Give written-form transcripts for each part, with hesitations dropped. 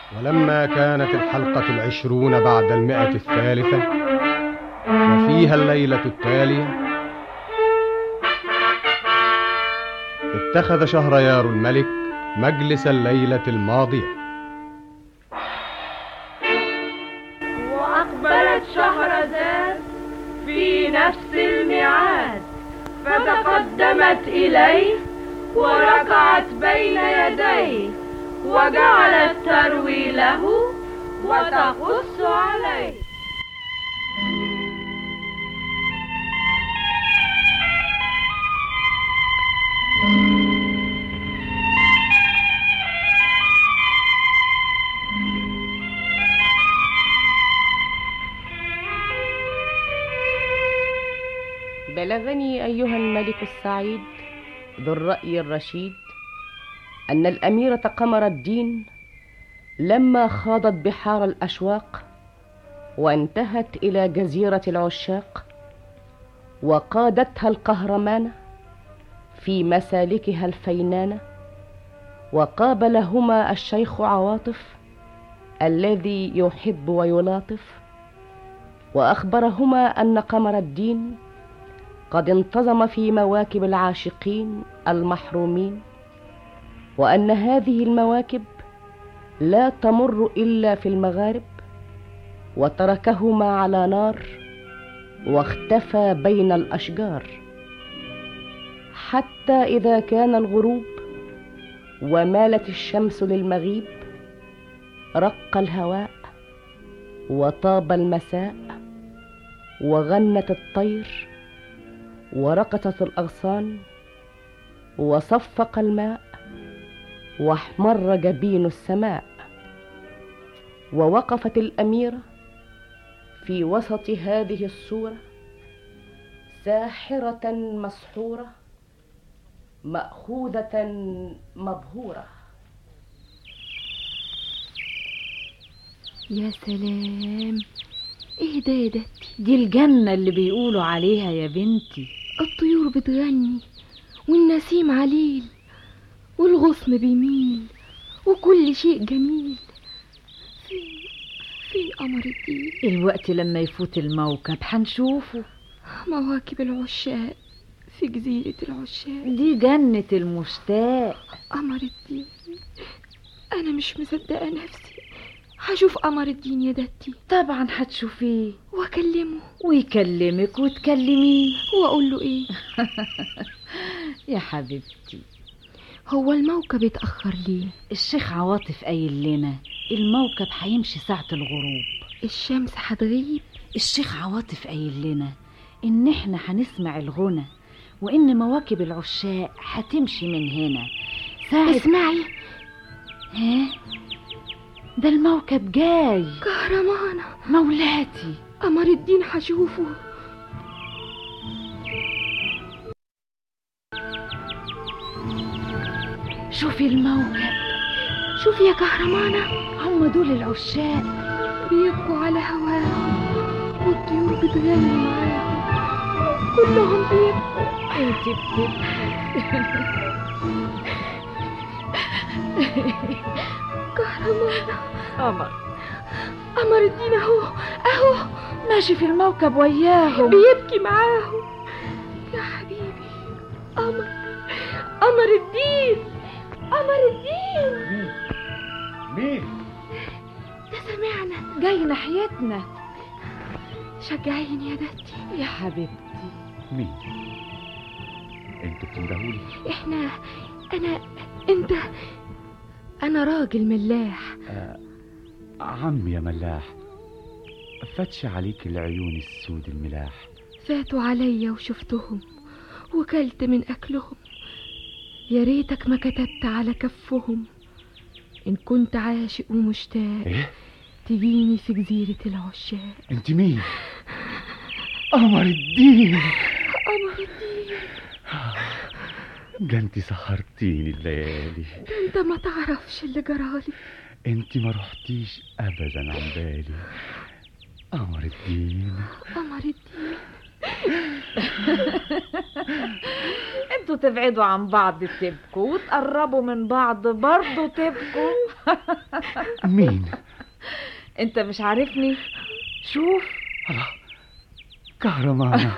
ولما كانت الحلقة 20 بعد 100 وفيها الليلة التالية، اتخذ شهريار الملك مجلس الليلة الماضية. وأقبلت شهرزاد في نفس الميعاد، فتقدمت إليه وركعت بين يديه، وجعلت تروي له وتقص عليه. بلغني أيها الملك السعيد ذو الرأي الرشيد أن الأميرة قمر الدين لما خاضت بحار الأشواق وانتهت إلى جزيرة العشاق وقادتها القهرمانة في مسالكها الفينانة، وقابلهما الشيخ عواطف الذي يحب ويلاطف، وأخبرهما أن قمر الدين قد انتظم في مواكب العاشقين المحرومين، وأن هذه المواكب لا تمر إلا في المغارب، وتركهما على نار واختفى بين الأشجار، حتى إذا كان الغروب ومالت الشمس للمغيب رق الهواء وطاب المساء، وغنت الطير ورقصت الأغصان، وصفق الماء واحمر جبين السماء، ووقفت الأميرة في وسط هذه الصورة ساحرة مسحورة مأخوذة مبهورة. يا سلام، ايه ده يا دتي؟ دي الجنة اللي بيقولوا عليها يا بنتي. الطيور بتغني والنسيم عليل والغصن بيميل وكل شيء جميل. فين قمر الدين؟ الوقت لما يفوت الموكب هنشوفه. مواكب العشاق في جزيرة العشاق، دي جنة المشتاق. قمر الدين، أنا مش مصدقة نفسي هشوف قمر الدين يا دتي. طبعا هتشوفيه واكلمه ويكلمك وتكلميه. واقول له ايه؟ يا حبيبتي، هو الموكب اتأخر ليه؟ الشيخ عواطف قايل لنا الموكب هيمشي ساعة الغروب. الشمس هتغيب. الشيخ عواطف قايل لنا ان احنا هنسمع الغنى، وان مواكب العشاق هتمشي من هنا ساعة. اسمعي، ها، ده الموكب جاي. كهرمانة مولاتي، قمر الدين هشوفه. شوفي الموكب، شوفي يا كهرمانة، هم دول العشاق بيبقوا على هواهم والطيور بتغني معاهم، كلهم بيبقوا. انت بتبكي. كهرمانة، قمر الدين اهو ماشي في الموكب وياهم بيبكي معاهم. يا حبيبي قمر الدين. مين؟ ده سمعنا جاي ناحيتنا. شجعيني يا دتي. يا حبيبتي. مين؟ انتوا بتندهولي؟ انا راجل ملاح. عم يا ملاح، فتش عليك العيون السود الملاح. فاتوا عليا وشفتهم وكلت من اكلهم، يا ريتك ما كتبت على كفهم. ان كنت عاشق ومشتاق ايه؟ تجيني في جزيرة العشاق. انت مين؟ قمر الدين. ده انت سهرتيني الليالي. ده انت ما تعرفش اللي جرالي. انت ما رحتيش ابدا عن بالي. قمر الدين. انتوا تبعدوا عن بعض تبكوا وتقربوا من بعض برضو تبكوا. مين؟ انت مش عارفني؟ شوف. الله، كهرمانة.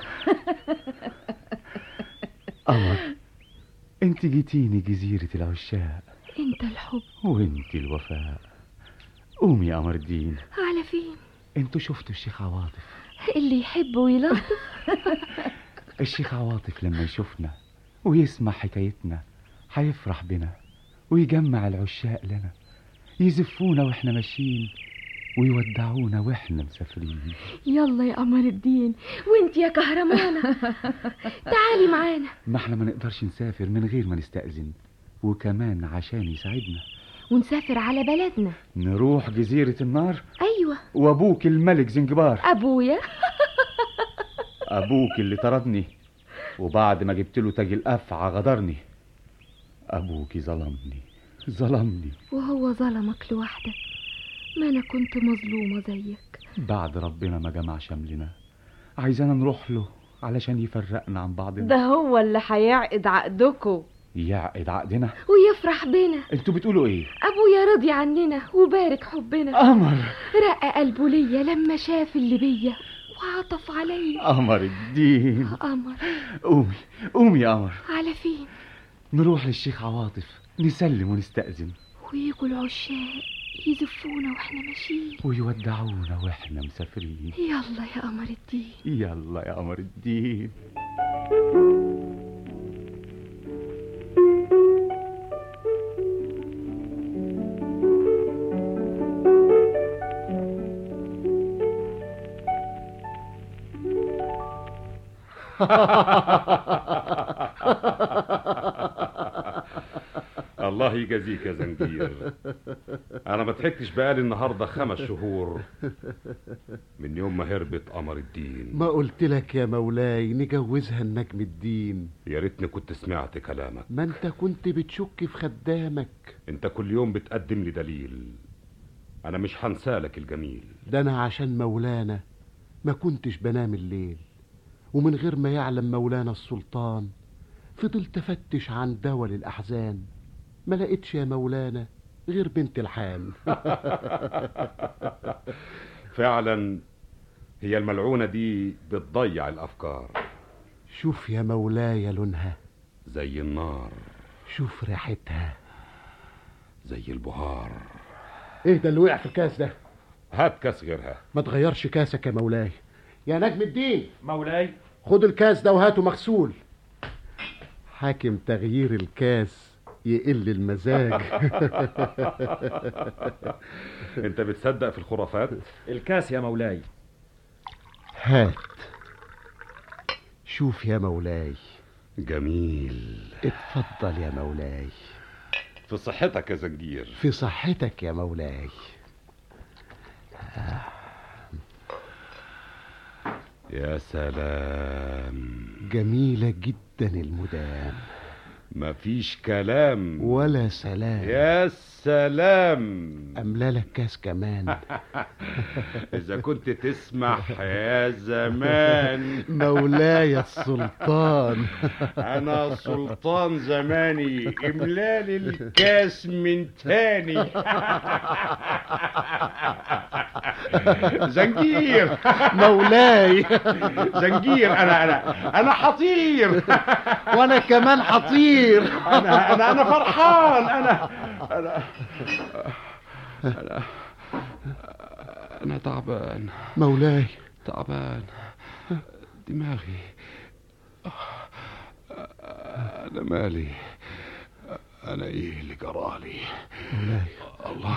قمر، انت جيتيني جزيرة العشاق. انت الحب وانت الوفاء. قومي يا قمر الدين. على فين؟ انتوا شفتوا الشيخ عواطف؟ اللي يحب ويلطف. الشيخ عواطف لما يشوفنا ويسمع حكايتنا هيفرح بنا ويجمع العشاق لنا، يزفونا واحنا ماشيين ويودعونا واحنا مسافرين. يلا يا قمر الدين، وانت يا كهرمانة تعالي معانا. ما احنا ما نقدرش نسافر من غير ما نستأذن، وكمان عشان يساعدنا ونسافر على بلدنا. نروح جزيرة النار. ايوه. وابوك الملك زنجبار. ابويا. ابوك اللي طردني وبعد ما جبت له تاج الافعى غدرني. ابوك ظلمني. وهو ظلمك لوحدك؟ ما انا كنت مظلومة زيك. بعد ربنا ما جمع شملنا عايزانا نروح له علشان يفرقنا عن بعضنا. ده هو اللي هيعقد عقدكم. يعقد عقدنا ويفرح بينا. انتوا بتقولوا ايه؟ ابويا رضي عننا وبارك حبنا. قمر رق قلبه ليا لما شاف اللي بيا وعطف عليا. قمر الدين. قمر. قومي يا قمر. على فين؟ نروح للشيخ عواطف نسلم ونستأذن، ويجوا العشاق يزفونا واحنا ماشيين ويودعونا واحنا مسافرين. يلا يا قمر الدين. يلا يا قمر الدين. الله يجازيك يا زنجير. انا ما ضحكتش بقالي النهارده 5 شهور من يوم ما هربت قمر الدين. ما قلت لك يا مولاي نجوزها النجم الدين؟ يا ريتني كنت سمعت كلامك. ما انت كنت بتشك في خدامك. انت كل يوم بتقدم لي دليل. انا مش هنسالك الجميل. ده انا عشان مولانا ما كنتش بنام الليل، ومن غير ما يعلم مولانا السلطان فضلت افتش عن دول الاحزان، ما لقيتش يا مولانا غير بنت الحال. فعلا هي الملعونة دي بتضيع الافكار. شوف يا مولاي لونها زي النار. شوف ريحتها زي البهار. ايه ده اللي وقع في الكاس ده؟ هات كاس غيرها. ما تغيرش كاسك يا مولاي. يا نجم الدين. مولاي. خد الكاس ده وهاته مغسول. حاكم تغيير الكاس يقل المزاج. انت بتصدق في الخرافات؟ الكاس يا مولاي. هات. شوف يا مولاي. جميل. اتفضل يا مولاي. في صحتك يا زنجير. في صحتك يا مولاي. يا سلام. جميلة جدا المدام. مفيش كلام ولا سلام. يا سلام. أملالك كاس كمان. إذا كنت تسمح يا زمان. مولاي السلطان. أنا سلطان زماني. إملالي الكاس من تاني. زنجير. مولاي. زنجير. أنا حطير. وأنا كمان حطير. أنا فرحان. أنا تعبان. مولاي. تعبان دماغي. أنا مالي. أنا إيه اللي جرالي؟ مولاي. الله.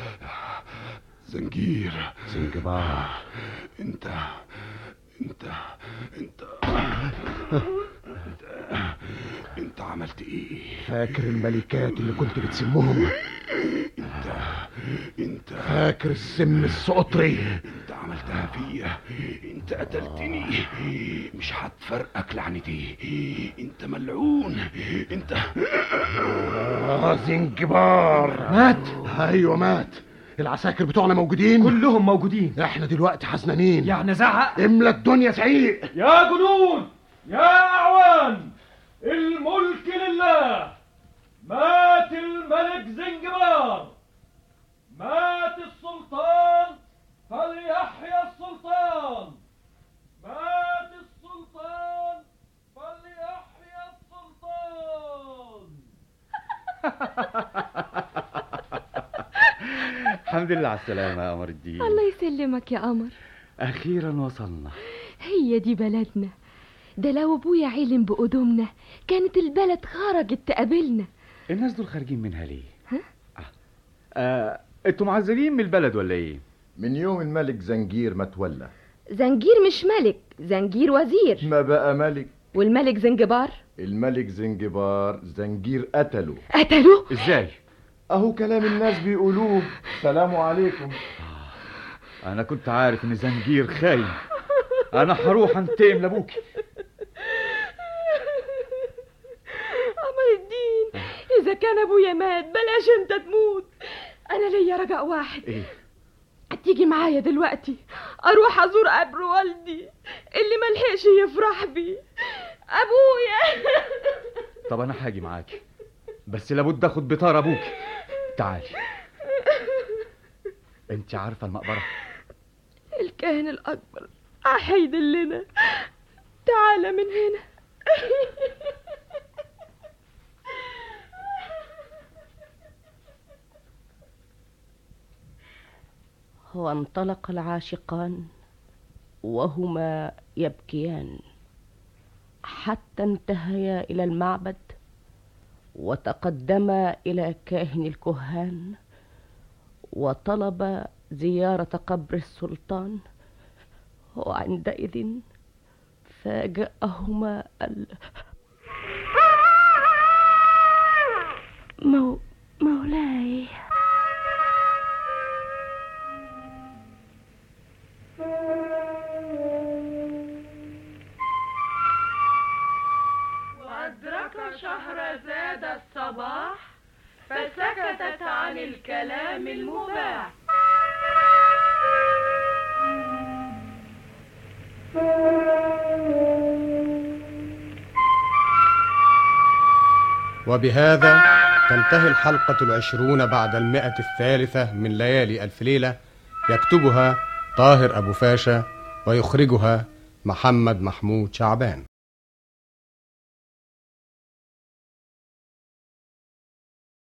زنجير. زنجبار. انت عملت ايه؟ فاكر الملكات اللي كنت بتسمهم؟ انت فاكر السم السقطري؟ انت عملتها فيا. انت قتلتني. مش هتفرقك لعنتي. انت ملعون. انت زنجبار. مات؟ ايوه مات. العساكر بتوعنا موجودين؟ كلهم موجودين. احنا دلوقتي حزنانين. يعني زعق؟ املى الدنيا زعيق. يا جنود، يا أعوان، الملك لله. مات الملك زنجبار، مات السلطان، فليحيا السلطان. مات السلطان، فليحيا السلطان. الحمد لله على السلامة يا قمر الدين. الله يسلمك يا قمر. أخيرا وصلنا. هي دي بلدنا. ده لو ابويا علم بقدومنا كانت البلد خرجت تقابلنا. الناس دول خارجين منها ليه؟ ها؟ انتوا معزلين من البلد ولا ايه؟ من يوم الملك زنجير ما تولى. زنجير مش ملك، زنجير وزير. ما بقى ملك. والملك زنجبار؟ الملك زنجبار زنجير قتله. قتله؟ ازاي؟ اهو كلام الناس بيقولوه. سلام عليكم. انا كنت عارف ان زنجير خاين. انا هروح انتقم لابوكي. قمر الدين، اذا كان ابويا مات بلاش انت تموت. انا ليا رجاء واحد. ايه؟ تيجي معايا دلوقتي اروح ازور قبر والدي اللي ملحقش يفرح بيه، ابويا. طب انا هاجي معاكي، بس لابد اخد بطار ابوكي. تعالي. انت عارفه المقبره؟ الكاهن الاكبر هيدلنا. تعالى من هنا. وانطلق العاشقان وهما يبكيان حتى انتهيا إلى المعبد وتقدما إلى كاهن الكهان وطلبا زيارة قبر السلطان. وعندئذ فاجأهما مولاي. وأدرك شهرزاد الصباح فسكتت عن الكلام المباح. وبهذا تنتهي الحلقة 20 بعد 100 من ليالي ألف ليلة. يكتبها طاهر أبو فاشا ويخرجها محمد محمود شعبان.